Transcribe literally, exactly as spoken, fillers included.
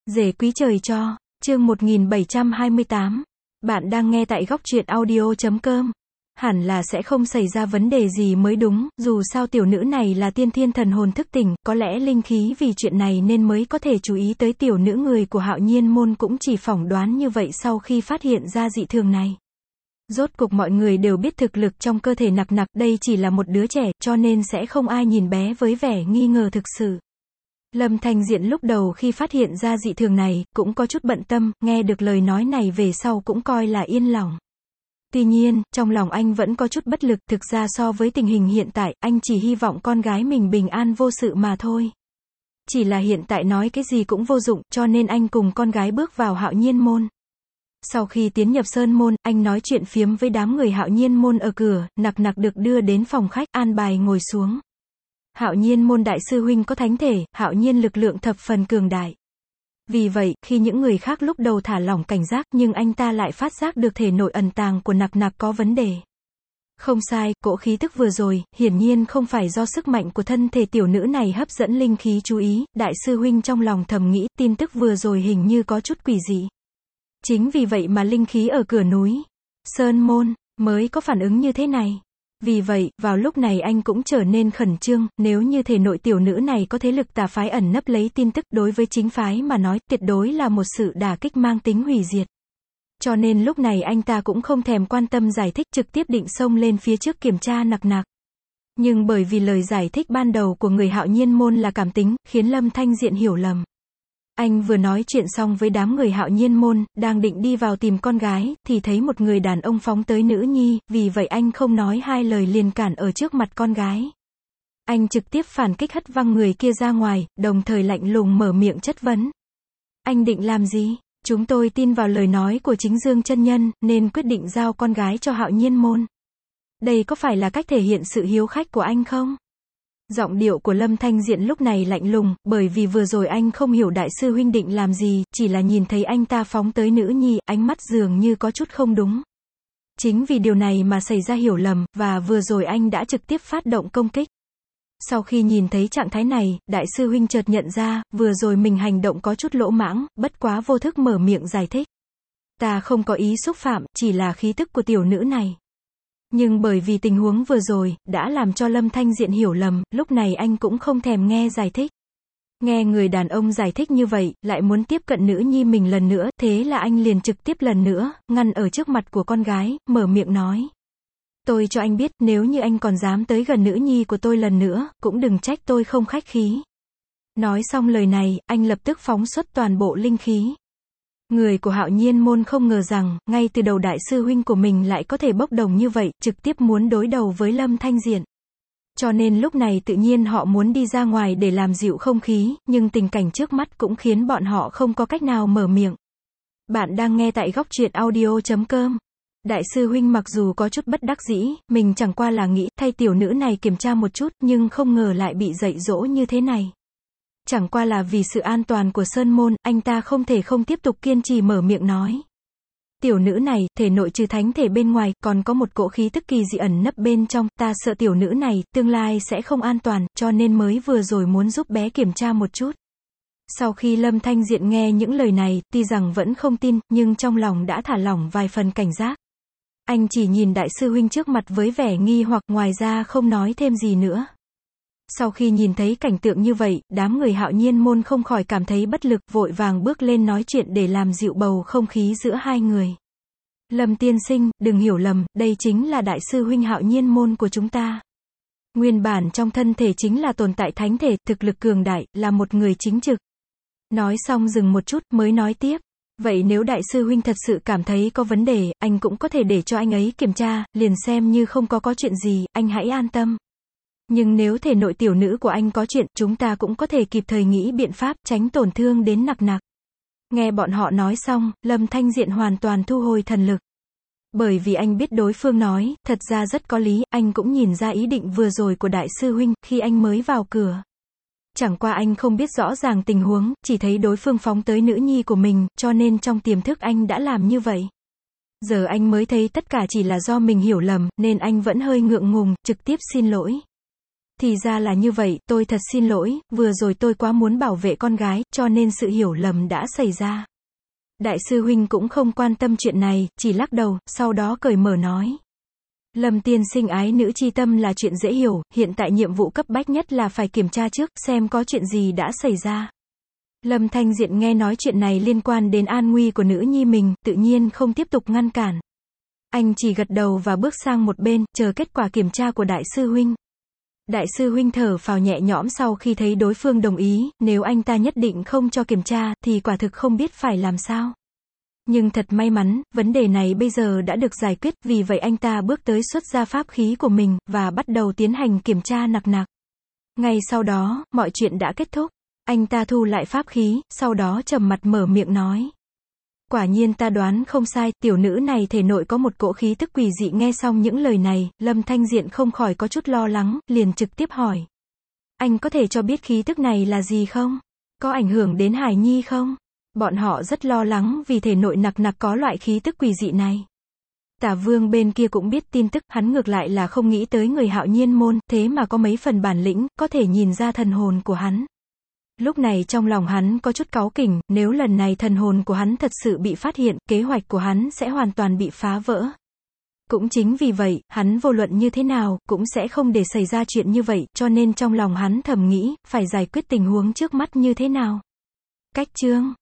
Rể quý trời cho, chương một nghìn bảy trăm hai mươi tám. Bạn đang nghe tại góc truyện audio chấm com. Hẳn là sẽ không xảy ra vấn đề gì mới đúng, dù sao tiểu nữ này là tiên thiên thần hồn thức tỉnh, có lẽ linh khí vì chuyện này nên mới có thể chú ý tới tiểu nữ. Người của Hạo Nhiên môn cũng chỉ phỏng đoán như vậy sau khi phát hiện ra dị thường này. Rốt cuộc mọi người đều biết thực lực trong cơ thể Nặc Nặc, đây chỉ là một đứa trẻ, cho nên sẽ không ai nhìn bé với vẻ nghi ngờ thực sự. Lâm Thanh Diện lúc đầu khi phát hiện ra dị thường này, cũng có chút bận tâm, nghe được lời nói này về sau cũng coi là yên lòng. Tuy nhiên, trong lòng anh vẫn có chút bất lực, thực ra so với tình hình hiện tại, anh chỉ hy vọng con gái mình bình an vô sự mà thôi. Chỉ là hiện tại nói cái gì cũng vô dụng, cho nên anh cùng con gái bước vào Hạo Nhiên môn. Sau khi tiến nhập Sơn môn, anh nói chuyện phiếm với đám người Hạo Nhiên môn ở cửa, Nặc Nặc được đưa đến phòng khách, an bài ngồi xuống. Hạo Nhiên môn đại sư huynh có thánh thể, Hạo Nhiên lực lượng thập phần cường đại. Vì vậy, khi những người khác lúc đầu thả lỏng cảnh giác, nhưng anh ta lại phát giác được thể nội ẩn tàng của Nặc Nặc có vấn đề. Không sai, cỗ khí tức vừa rồi, hiển nhiên không phải do sức mạnh của thân thể tiểu nữ này hấp dẫn linh khí chú ý, đại sư huynh trong lòng thầm nghĩ, tin tức vừa rồi hình như có chút quỷ dị. Chính vì vậy mà linh khí ở cửa núi Sơn môn mới có phản ứng như thế này. Vì vậy, vào lúc này anh cũng trở nên khẩn trương, nếu như thể nội tiểu nữ này có thế lực tà phái ẩn nấp lấy tin tức, đối với chính phái mà nói, tuyệt đối là một sự đả kích mang tính hủy diệt. Cho nên lúc này anh ta cũng không thèm quan tâm giải thích, trực tiếp định xông lên phía trước kiểm tra Nặc Nặc. Nhưng bởi vì lời giải thích ban đầu của người Hạo Nhiên môn là cảm tính, khiến Lâm Thanh Diện hiểu lầm. Anh vừa nói chuyện xong với đám người Hạo Nhiên môn, đang định đi vào tìm con gái, thì thấy một người đàn ông phóng tới nữ nhi, vì vậy anh không nói hai lời liền cản ở trước mặt con gái. Anh trực tiếp phản kích hất văng người kia ra ngoài, đồng thời lạnh lùng mở miệng chất vấn. Anh định làm gì? Chúng tôi tin vào lời nói của Chính Dương chân nhân, nên quyết định giao con gái cho Hạo Nhiên môn. Đây có phải là cách thể hiện sự hiếu khách của anh không? Giọng điệu của Lâm Thanh Diện lúc này lạnh lùng, bởi vì vừa rồi anh không hiểu đại sư huynh định làm gì, chỉ là nhìn thấy anh ta phóng tới nữ nhi, ánh mắt dường như có chút không đúng. Chính vì điều này mà xảy ra hiểu lầm, và vừa rồi anh đã trực tiếp phát động công kích. Sau khi nhìn thấy trạng thái này, đại sư huynh chợt nhận ra, vừa rồi mình hành động có chút lỗ mãng, bất quá vô thức mở miệng giải thích. Ta không có ý xúc phạm, chỉ là khí tức của tiểu nữ này. Nhưng bởi vì tình huống vừa rồi, đã làm cho Lâm Thanh Diện hiểu lầm, lúc này anh cũng không thèm nghe giải thích. Nghe người đàn ông giải thích như vậy, lại muốn tiếp cận nữ nhi mình lần nữa, thế là anh liền trực tiếp lần nữa, ngăn ở trước mặt của con gái, mở miệng nói. Tôi cho anh biết, nếu như anh còn dám tới gần nữ nhi của tôi lần nữa, cũng đừng trách tôi không khách khí. Nói xong lời này, anh lập tức phóng xuất toàn bộ linh khí. Người của Hạo Nhiên môn không ngờ rằng, ngay từ đầu đại sư huynh của mình lại có thể bốc đồng như vậy, trực tiếp muốn đối đầu với Lâm Thanh Diện. Cho nên lúc này tự nhiên họ muốn đi ra ngoài để làm dịu không khí, nhưng tình cảnh trước mắt cũng khiến bọn họ không có cách nào mở miệng. Bạn đang nghe tại góc truyện audio chấm com. Đại sư huynh mặc dù có chút bất đắc dĩ, mình chẳng qua là nghĩ thay tiểu nữ này kiểm tra một chút, nhưng không ngờ lại bị dạy dỗ như thế này. Chẳng qua là vì sự an toàn của Sơn môn, anh ta không thể không tiếp tục kiên trì mở miệng nói. Tiểu nữ này, thể nội trừ thánh thể bên ngoài, còn có một cỗ khí tức kỳ dị ẩn nấp bên trong, ta sợ tiểu nữ này, tương lai sẽ không an toàn, cho nên mới vừa rồi muốn giúp bé kiểm tra một chút. Sau khi Lâm Thanh Diện nghe những lời này, tuy rằng vẫn không tin, nhưng trong lòng đã thả lỏng vài phần cảnh giác. Anh chỉ nhìn đại sư huynh trước mặt với vẻ nghi hoặc, ngoài ra không nói thêm gì nữa. Sau khi nhìn thấy cảnh tượng như vậy, đám người Hạo Nhiên môn không khỏi cảm thấy bất lực, vội vàng bước lên nói chuyện để làm dịu bầu không khí giữa hai người. Lâm tiên sinh, đừng hiểu lầm, đây chính là đại sư huynh Hạo Nhiên môn của chúng ta. Nguyên bản trong thân thể chính là tồn tại thánh thể, thực lực cường đại, là một người chính trực. Nói xong dừng một chút, mới nói tiếp. Vậy nếu đại sư huynh thật sự cảm thấy có vấn đề, anh cũng có thể để cho anh ấy kiểm tra, liền xem như không có có chuyện gì, anh hãy an tâm. Nhưng nếu thể nội tiểu nữ của anh có chuyện, chúng ta cũng có thể kịp thời nghĩ biện pháp, tránh tổn thương đến Nặc Nặc. Nghe bọn họ nói xong, Lâm Thanh Diện hoàn toàn thu hồi thần lực. Bởi vì anh biết đối phương nói, thật ra rất có lý, anh cũng nhìn ra ý định vừa rồi của đại sư huynh, khi anh mới vào cửa. Chẳng qua anh không biết rõ ràng tình huống, chỉ thấy đối phương phóng tới nữ nhi của mình, cho nên trong tiềm thức anh đã làm như vậy. Giờ anh mới thấy tất cả chỉ là do mình hiểu lầm, nên anh vẫn hơi ngượng ngùng, trực tiếp xin lỗi. Thì ra là như vậy, tôi thật xin lỗi, vừa rồi tôi quá muốn bảo vệ con gái, cho nên sự hiểu lầm đã xảy ra. Đại sư huynh cũng không quan tâm chuyện này, chỉ lắc đầu, sau đó cởi mở nói. Lâm tiên sinh ái nữ chi tâm là chuyện dễ hiểu, hiện tại nhiệm vụ cấp bách nhất là phải kiểm tra trước, xem có chuyện gì đã xảy ra. Lâm Thanh Diện nghe nói chuyện này liên quan đến an nguy của nữ nhi mình, tự nhiên không tiếp tục ngăn cản. Anh chỉ gật đầu và bước sang một bên, chờ kết quả kiểm tra của đại sư huynh. Đại sư huynh thở phào nhẹ nhõm sau khi thấy đối phương đồng ý, nếu anh ta nhất định không cho kiểm tra, thì quả thực không biết phải làm sao. Nhưng thật may mắn, vấn đề này bây giờ đã được giải quyết, vì vậy anh ta bước tới xuất ra pháp khí của mình, và bắt đầu tiến hành kiểm tra nặc nặc. Ngay sau đó, mọi chuyện đã kết thúc. Anh ta thu lại pháp khí, sau đó trầm mặt mở miệng nói. Quả nhiên ta đoán không sai, tiểu nữ này thể nội có một cỗ khí tức quỷ dị. Nghe xong những lời này, Lâm Thanh Diện không khỏi có chút lo lắng, liền trực tiếp hỏi. Anh có thể cho biết khí tức này là gì không? Có ảnh hưởng đến Hải Nhi không? Bọn họ rất lo lắng vì thể nội nặc nặc có loại khí tức quỷ dị này. Tả Vương bên kia cũng biết tin tức, hắn ngược lại là không nghĩ tới người Hạo Nhiên môn, thế mà có mấy phần bản lĩnh, có thể nhìn ra thần hồn của hắn. Lúc này trong lòng hắn có chút cáu kỉnh, nếu lần này thần hồn của hắn thật sự bị phát hiện, kế hoạch của hắn sẽ hoàn toàn bị phá vỡ. Cũng chính vì vậy, hắn vô luận như thế nào, cũng sẽ không để xảy ra chuyện như vậy, cho nên trong lòng hắn thầm nghĩ, phải giải quyết tình huống trước mắt như thế nào. Cách chương